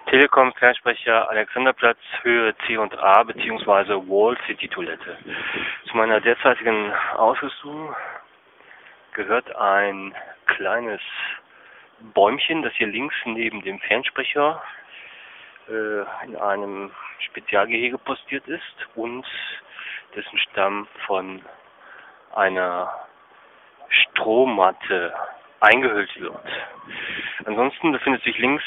Telekom-Fernsprecher Alexanderplatz, Höhe C&A bzw. Wall City Toilette. Zu meiner derzeitigen Ausrüstung gehört ein kleines Bäumchen, das hier links neben dem Fernsprecher in einem Spezialgehege postiert ist und dessen Stamm von einer Strohmatte eingehüllt wird. Ansonsten befindet sich links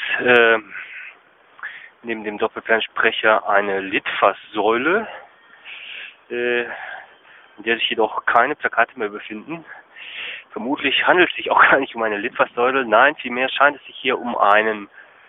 neben dem Doppelfernsprecher eine Litfaßsäule, in der sich jedoch keine Plakate mehr befinden. Vermutlich handelt es sich auch gar nicht um eine Litfaßsäule, nein, vielmehr scheint es sich hier um ein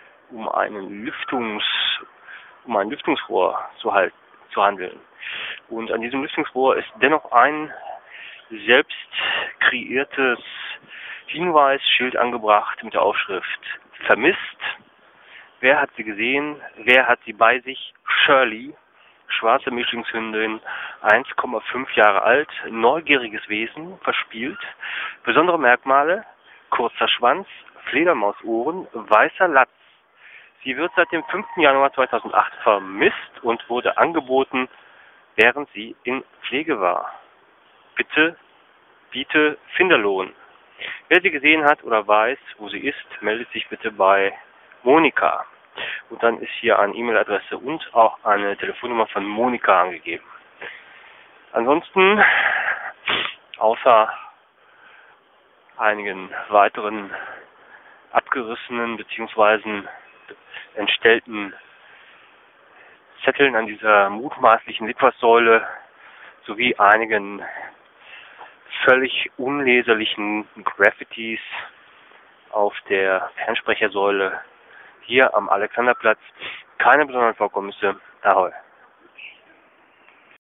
Lüftungsrohr zu handeln. Und an diesem Lüftungsrohr ist dennoch ein selbst kreiertes Hinweisschild angebracht mit der Aufschrift "Vermisst". Wer hat sie gesehen? Wer hat sie bei sich? Shirley, schwarze Mischlingshündin, 1,5 Jahre alt, neugieriges Wesen, verspielt. Besondere Merkmale: kurzer Schwanz, Fledermausohren, weißer Latz. Sie wird seit dem 5. Januar 2008 vermisst und wurde angeboten, während sie in Pflege war. Bitte biete Finderlohn. Wer sie gesehen hat oder weiß, wo sie ist, meldet sich bitte bei Monika. Und dann ist hier eine E-Mail-Adresse und auch eine Telefonnummer von Monika angegeben. Ansonsten, außer einigen weiteren abgerissenen bzw. entstellten Zetteln an dieser mutmaßlichen Litfaßsäule sowie einigen völlig unleserlichen Graffitis auf der Fernsprechersäule hier am Alexanderplatz keine besonderen Vorkommnisse. Ahoi.